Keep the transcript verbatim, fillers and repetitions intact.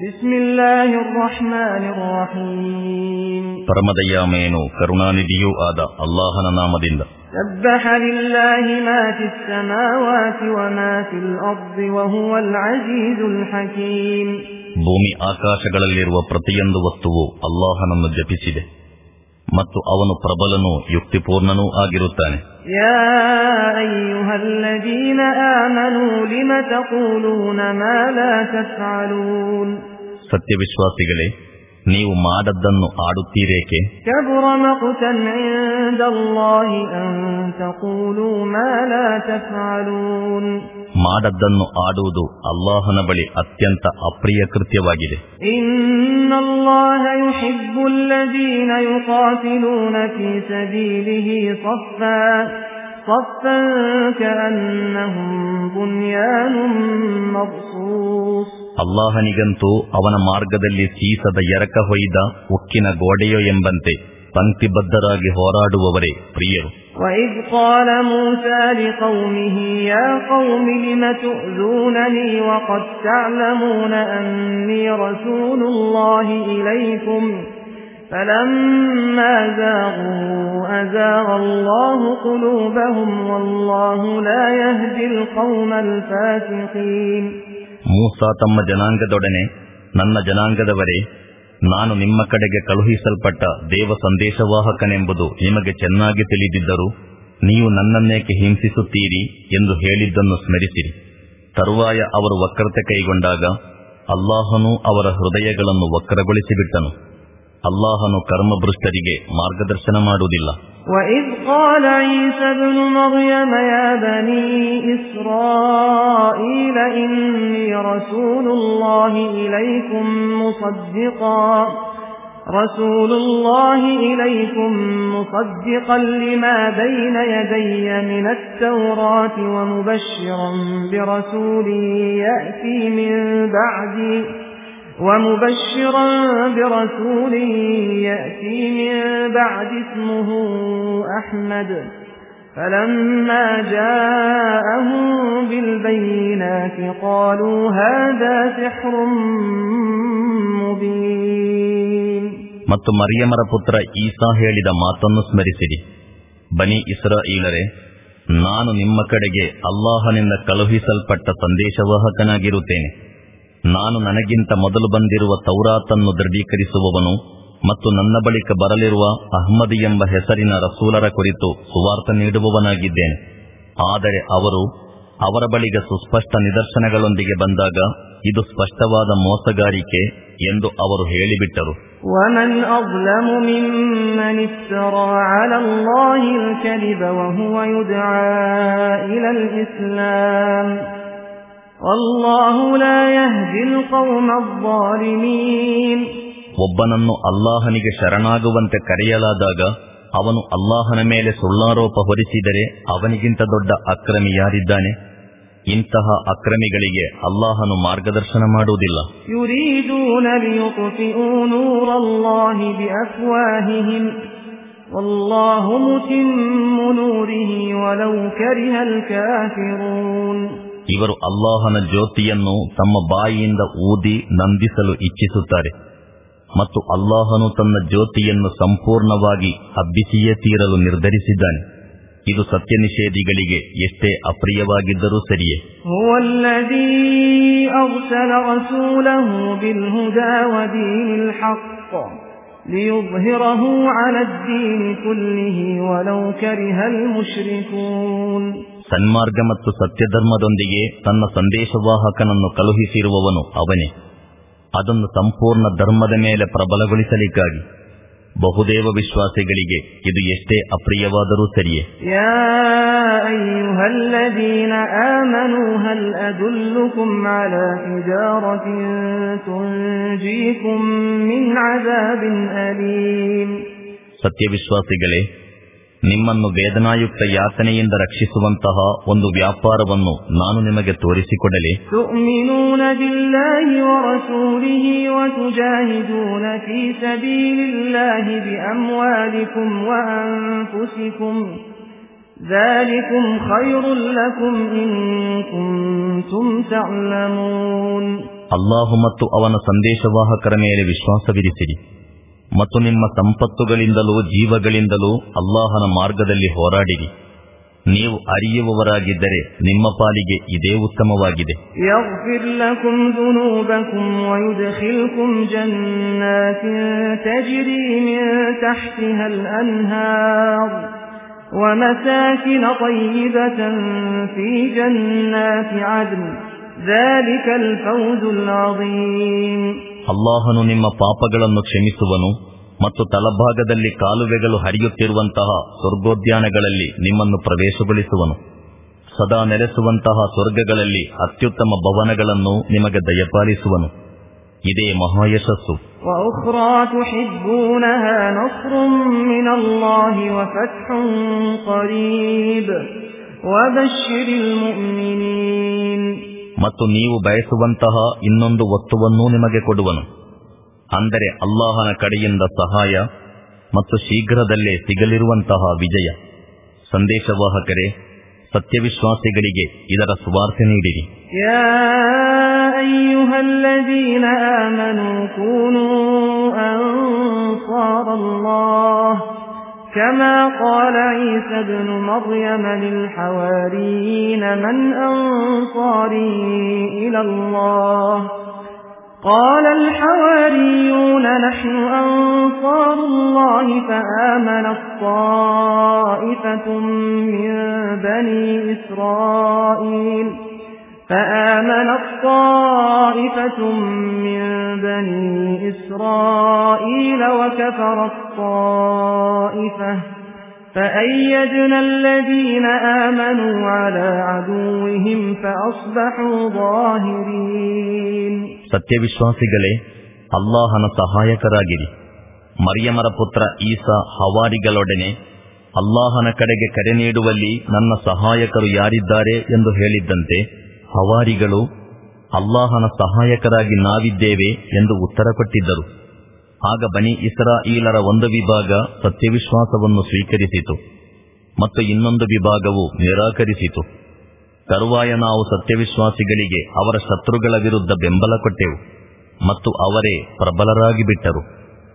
ಬಿಸ್ಮಿಲ್ಲಾಹಿರ್ ರಹ್ಮಾನಿರ್ ರಹೀಮ್. ಪರಮದಯಾಮಯನು ಕರುಣಾನಿಧಿಯೂ ಆದ ಅಲ್ಲಾಹನ ನಾಮದಿಂದ. ಸಬ್ಬಹ ಲಿಲ್ಲಾಹಿ ಮಾ ಫಿಸ್ ಸಮಾವಾತಿ ವ ಮಾ ಫಿಲ್ ಅರ್ದಿ ವ ಹುವಲ್ ಅಜೀಜುಲ್ ಹಕೀಮ್. ಭೂಮಿ ಆಕಾಶಗಳಲ್ಲಿರುವ ಪ್ರತಿಯೊಂದು ವಸ್ತುವು ಅಲ್ಲಾಹನನ್ನು ಜಪಿಸಿದೆ ಮತ್ತು ಅವನು ಪ್ರಬಲನೂ ಯುಕ್ತಿಪೂರ್ಣನೂ ಆಗಿರುತ್ತಾನೆ. ಯಾ ಅಯ್ಯುಹಲ್ಲದೀನ ಆಮನೂ ಲಿಮ ತಖೂಲೂನ ಮಾ ಲಾ ತಫ್ಅಲೂನ್. ಸತ್ಯವಿಶ್ವಾಸಿಗಳೇ, ನೀವು ಮಾಡದ್ದನ್ನು ಆಡುತ್ತೀರೇಕೆ? ಕಬುರ ಮಕ್ತನ್ ಇಂದಲ್ಲಾಹಿ ಅನ್ ತಖೂಲೂ ಮಾ ಲಾ ತಫ್ಅಲೂನ್. ಮಾಡದ್ದನ್ನು ಆಡುವುದು ಅಲ್ಲಾಹನ ಬಳಿ ಅತ್ಯಂತ ಅಪ್ರಿಯ ಕೃತ್ಯವಾಗಿದೆ. ಇನ್ನಲ್ಲಾಹ ಯುಹಿಬ್ಬುಲ್ ಲದೀನ ಯುಕಾತಿಲೂನ ಫೀ ಸಬೀಲಿಹಿ ಸಫ್ಫನ್ ಸಫ್ಫನ್ ಕಅನ್ನಹುಂ ಬುನ್ಯಾನುಂ ಮರ್ಸೂಸ್. ಅಲ್ಲಾಹನಿಗಂತೂ ಅವನ ಮಾರ್ಗದಲ್ಲಿ ಸೀಸದ ಎರಕ ಹೊಯ್ದ ಉಕ್ಕಿನ ಗೋಡೆಯೋ ಎಂಬಂತೆ ಪಂಕ್ತಿಬದ್ಧರಾಗಿ ಹೋರಾಡುವವರೇ ಪ್ರಿಯರು. وَإِذْ قَالَ مُوسَى لِقَوْمِهِ يَا قَوْمِ لِمَ تُؤْذُونَنِي وَقَدْ تَعْلَمُونَ أَنِّي رَسُولُ اللَّهِ إِلَيْكُمْ فَلَمَّا زَاغُوا أَزَاغَ اللَّهُ قُلُوبَهُمْ وَاللَّهُ لَا يَهْدِي الْقَوْمَ الْفَاسِقِينَ. ಮೂಸಾ ತಮ್ಮ ಜನಾಂಗದೊಡನೆ, ನನ್ನ ಜನಾಂಗದವರೇ, ನಾನು ನಿಮ್ಮ ಕಡೆಗೆ ಕಳುಹಿಸಲ್ಪಟ್ಟ ದೇವ ಸಂದೇಶವಾಹಕನೆಂಬುದು ನಿಮಗೆ ಚೆನ್ನಾಗಿ ತಿಳಿದಿದ್ದರೂ ನೀವು ನನ್ನನ್ನೇಕೆ ಹಿಂಸಿಸುತ್ತೀರಿ ಎಂದು ಹೇಳಿದ್ದನ್ನು ಸ್ಮರಿಸಿರಿ. ತರುವಾಯ ಅವರು ವಕ್ರತೆ ಕೈಗೊಂಡಾಗ ಅಲ್ಲಾಹನು ಅವರ ಹೃದಯಗಳನ್ನು ವಕ್ರಗೊಳಿಸಿಬಿಟ್ಟನು. ಅಲ್ಲಾಹನು ಕರ್ಮಭೃಷ್ಟರಿಗೆ ಮಾರ್ಗದರ್ಶನ ಮಾಡುವುದಿಲ್ಲ. وَإِذْ قَالَ عِيسَى ابْنُ مَرْيَمَ يَا بَنِي إِسْرَائِيلَ إِنِّي رَسُولُ اللَّهِ إِلَيْكُمْ مُصَدِّقًا رَسُولُ اللَّهِ إِلَيْكُمْ مُصَدِّقًا لِمَا بَيْنَ يَدَيَّ مِنَ التَّوْرَاةِ وَمُبَشِّرًا بِرَسُولٍ يَأْتِي مِن بَعْدِي ومبشرا برسول يأتي من بعد اسمه أحمد فلما جاءهم بالبينات قالوا هذا سحر مبين. ಮತ್ತು ಮರಿಯಮರ ಪುತ್ರ ಈಸಾ ಹೇಳಿದ ಮಾತನ್ನು ಸ್ಮರಿಸಿರಿ. ಬನಿ ಇಸ್ರಾಯೀಲರೇ, ನಾನು ನಿಮ್ಮ ಕಡೆಗೆ ಅಲ್ಲಾಹನಿಂದ ಕಳುಹಿಸಲ್ಪಟ್ಟ ಸಂದೇಶವಾಹಕನಾಗಿರುತ್ತೇನೆ. ನಾನು ನನಗಿಂತ ಮೊದಲು ಬಂದಿರುವ ತೌರಾತನ್ನು ದೃಢೀಕರಿಸುವವನು ಮತ್ತು ನನ್ನ ಬಳಿಕ ಬರಲಿರುವ ಅಹ್ಮದಿ ಎಂಬ ಹೆಸರಿನ ರಸೂಲರ ಕುರಿತು ಸುವಾರ್ತ ನೀಡುವವನಾಗಿದ್ದೇನೆ. ಆದರೆ ಅವರು ಅವರ ಬಳಿಗೆ ಸುಸ್ಪಷ್ಟ ನಿದರ್ಶನಗಳೊಂದಿಗೆ ಬಂದಾಗ ಇದು ಸ್ಪಷ್ಟವಾದ ಮೋಸಗಾರಿಕೆ ಎಂದು ಅವರು ಹೇಳಿಬಿಟ್ಟರು. وَمَنْ أَظْلَمُ مِمَّنِ افْتَرَى عَلَى اللَّهِ الْكَذِبَ وَهُوَ يُدْعَى إِلَى الْإِسْلَامِ وَاللَّهُ لَا يَهْدِي الْقَوْمَ الظَّالِمِينَ. ಒಬ್ಬನನ್ನು ಅಲ್ಲಾಹನಿಗೆ ಶರಣಾಗುವಂತೆ ಕರೆಯಲಾದಾಗ ಅವನು ಅಲ್ಲಾಹನ ಮೇಲೆ ಸುಳ್ಳಾರೋಪ ಹೊರಿಸಿದರೆ ಅವನಿಗಿಂತ ದೊಡ್ಡ ಅಕ್ರಮಿ ಯಾರಿದ್ದಾನೆ? ಇಂತಹ ಅಕ್ರಮಿಗಳಿಗೆ ಅಲ್ಲಾಹನು ಮಾರ್ಗದರ್ಶನ ಮಾಡುವುದಿಲ್ಲ. ಯುರೀದೂನ ಲಿಯುತ್ಫಿಊ ನೂರಲ್ಲಾಹಿ ಬಿಅಫ್ವಾಹಿಹಿಮ್ ವಲ್ಲಾಹು ಮುತಿಮ್ಮು ನೂರಿಹಿ ವಲೌ ಕರಿಹಲ್ ಕಾಫಿರೂನ್. ಇವರು ಅಲ್ಲಾಹನ ಜ್ಯೋತಿಯನ್ನು ತಮ್ಮ ಬಾಯಿಯಿಂದ ಊದಿ ನಂದಿಸಲು ಇಚ್ಛಿಸುತ್ತಾರೆ ಮತ್ತು ಅಲ್ಲಾಹನು ತನ್ನ ಜ್ಯೋತಿಯನ್ನು ಸಂಪೂರ್ಣವಾಗಿ ಹಬ್ಬಿಸಿಯೇ ತೀರಲು ನಿರ್ಧರಿಸಿದ್ದಾನೆ. ಇದು ಸತ್ಯ ನಿಷೇಧಿಗಳಿಗೆ ಎಷ್ಟೇ ಅಪ್ರಿಯವಾಗಿದ್ದರೂ ಸರಿಯೇ. ಹುವಲ್ಲದೀ ಅರ್ಸಲ ರಸೂಲಹು ಬಿಲ್ಹುದಾ ವದೀನಿಲ್ ಹಕ್ ಲಿಯುದ್ಹಿರಹು ಅಲದ್ದೀನಿ ಕುಲ್ಲಿಹಿ ವಲೌ ಕರಿಹಲ್ ಮುಶ್ರಿಕೂನ್. ಸನ್ಮಾರ್ಗ ಮತ್ತು ಸತ್ಯಧರ್ಮದೊಂದಿಗೆ ತನ್ನ ಸಂದೇಶವಾಹಕನನ್ನು ಕಳುಹಿಸಿರುವವನು ಅವನೇ, ಅದನ್ನು ಸಂಪೂರ್ಣ ಧರ್ಮದ ಮೇಲೆ ಪ್ರಬಲಗೊಳಿಸಲಿಕ್ಕಾಗಿ. ಬಹುದೇವ ವಿಶ್ವಾಸಿಗಳಿಗೆ ಇದು ಎಷ್ಟೇ ಅಪ್ರಿಯವಾದರೂ ಸರಿಯೇ. ಯಾ ಅಯ್ಯುಹಲ್ಲದೀನ ಆಮನೂ ಹಲ್ ಅದುಲ್ಲುಕುಂ ಅಲಾ ತಿಜಾರತಿನ್ ತುಂಜೀಕುಂ ಮಿನ್ ಅಜಾಬಿನ್ ಅಲೀಮ್. ಸತ್ಯವಿಶ್ವಾಸಿಗಳೇ, ನಿಮ್ಮನ್ನು ವೇದನಾಯುಕ್ತ ಯಾತನೆಯಿಂದ ರಕ್ಷಿಸುವಂತಹ ಒಂದು ವ್ಯಾಪಾರವನ್ನು ನಾನು ನಿಮಗೆ ತೋರಿಸಿಕೊಡಲಿ. ತುಮಿನೂನ ಬಿಲ್ಲಾಹಿ ವ ರಸೂಲಿಹಿ ವ ತುಜಾಹಿದೂನ ಫೀ ಸಬೀಲಿಲ್ಲಾಹಿ ಬಿಅಮ್ವಾಲಿಕುಂ ವ ಅನ್ಫುಸಿಕುಂ ذَلِكُمْ خَيْرٌ لَكُمْ إِن كُنتُمْ تَعْلَمُونَ. ಅಲ್ಲಾಹು ಮತ್ತು ಅವನ ಸಂದೇಶವಾಹಕರ ಮೇಲೆ ವಿಶ್ವಾಸವಿರಿಸಿರಿ ಮತ್ತು ನಿಮ್ಮ ಸಂಪತ್ತುಗಳಿಂದಲೂ ಜೀವಗಳಿಂದಲೂ ಅಲ್ಲಾಹನ ಮಾರ್ಗದಲ್ಲಿ ಹೋರಾಡಿರಿ. ನೀವು ಅರಿಯುವವರಾಗಿದ್ದರೆ ನಿಮ್ಮ ಪಾಲಿಗೆ ಇದೇ ಉತ್ತಮವಾಗಿದೆ. ಯಗ್ಫಿರ್ ಲಕುಂ ದುನೂಬಕುಂ ವಯುದ್ಖಿಲ್ಕುಂ ಜನ್ನಾತಿನ್ ತಜ್ರಿ ಮಿನ್ ತಹ್ತಿಹಲ್ ಅನ್ಹಾರ್ ವಮಸಾಕಿನ ತಯ್ಯಿಬತನ್ ಫೀ ಜನ್ನಾತಿ ಅದ್ನ್ ذلكಲ್ ಫೌಜುಲ್ ಅಜೀಮ್. ಅಲ್ಲಾಹನು ನಿಮ್ಮ ಪಾಪಗಳನ್ನು ಕ್ಷಮಿಸುವನು ಮತ್ತು ತಲಭಾಗದಲ್ಲಿ ಕಾಲುವೆಗಳು ಹರಿಯುತ್ತಿರುವಂತಹ ಸ್ವರ್ಗೋದ್ಯಾನಗಳಲ್ಲಿ ನಿಮ್ಮನ್ನು ಪ್ರವೇಶಗೊಳಿಸುವನು. ಸದಾ ನೆಲೆಸುವಂತಹ ಸ್ವರ್ಗಗಳಲ್ಲಿ ಅತ್ಯುತ್ತಮ ಭವನಗಳನ್ನು ನಿಮಗೆ ದಯಪಾಲಿಸುವನು. ಇದೇ ಮಹಾಯಶಸ್ಸು. وأخرى تحبونها نصر من الله وفتح قريب وبشر المؤمنين. ಮತ್ತು ನೀವು ಬಯಸುವಂತಹ ಇನ್ನೊಂದು ವಸ್ತುವನ್ನೂ ನಿಮಗೆ ಕೊಡುವನು, ಅಂದರೆ ಅಲ್ಲಾಹನ ಕಡೆಯಿಂದ ಸಹಾಯ ಮತ್ತು ಶೀಘ್ರದಲ್ಲೇ ಸಿಗಲಿರುವಂತಹ ವಿಜಯ. ಸಂದೇಶವಾಹಕರೇ, ಸತ್ಯವಿಶ್ವಾಸಿಗಳಿಗೆ ಇದರ ಸುವಾರ್ತೆ ನೀಡಿರಿ. ಯಾ ಅಯ್ಯುಹಲ್ಲದೀನ ಆಮನೂ ಕೂನೂ ಅನ್ಸಾರಲ್ಲಾಹ್ كما قال عيسى ابن مريم للحواريين من أنصاري إلى الله قال الحواريون نحن أنصار الله فآمنت طائفة من بني إسرائيل فآمنت طائفة من بني إسرائيل وكفرت طائفة فأيدنا الذين آمنوا على عدوهم فأصبحوا ظاهرين. ಸತ್ಯವಿಶ್ವಾಸಿಗಳೇ, ಅಲ್ಲಾಹನ ಸಹಾಯಕರಾಗಿರಿ. ಮರಿಯಮರ ಪುತ್ರ ಈಸಾ ಹವಾರಿಗಳೊಡನೆ ಅಲ್ಲಾಹನ ಕಡೆಗೆ ಕರೆ ನೀಡುವಲ್ಲಿ ನನ್ನ ಸಹಾಯಕರು ಯಾರಿದ್ದಾರೆ ಎಂದು ಹೇಳಿದ್ದಂತೆ ಹವಾರಿಗಳು ಅಲ್ಲಾಹನ ಸಹಾಯಕರಾಗಿ ನಾವಿದ್ದೇವೆ ಎಂದು ಉತ್ತರ ಕೊಟ್ಟಿದ್ದರು. ಆಗ ಬನಿ ಇಸ್ರಾಯೀಲರ ಒಂದು ವಿಭಾಗ ಸತ್ಯವಿಶ್ವಾಸವನ್ನು ಸ್ವೀಕರಿಸಿತು ಮತ್ತು ಇನ್ನೊಂದು ವಿಭಾಗವು ನಿರಾಕರಿಸಿತು. ತರುವಾಯ ನಾವು ಸತ್ಯವಿಶ್ವಾಸಿಗಳಿಗೆ ಅವರ ಶತ್ರುಗಳ ವಿರುದ್ಧ ಬೆಂಬಲ ಕೊಟ್ಟೆವು ಮತ್ತು ಅವರೇ ಪ್ರಬಲರಾಗಿ ಬಿಟ್ಟರು.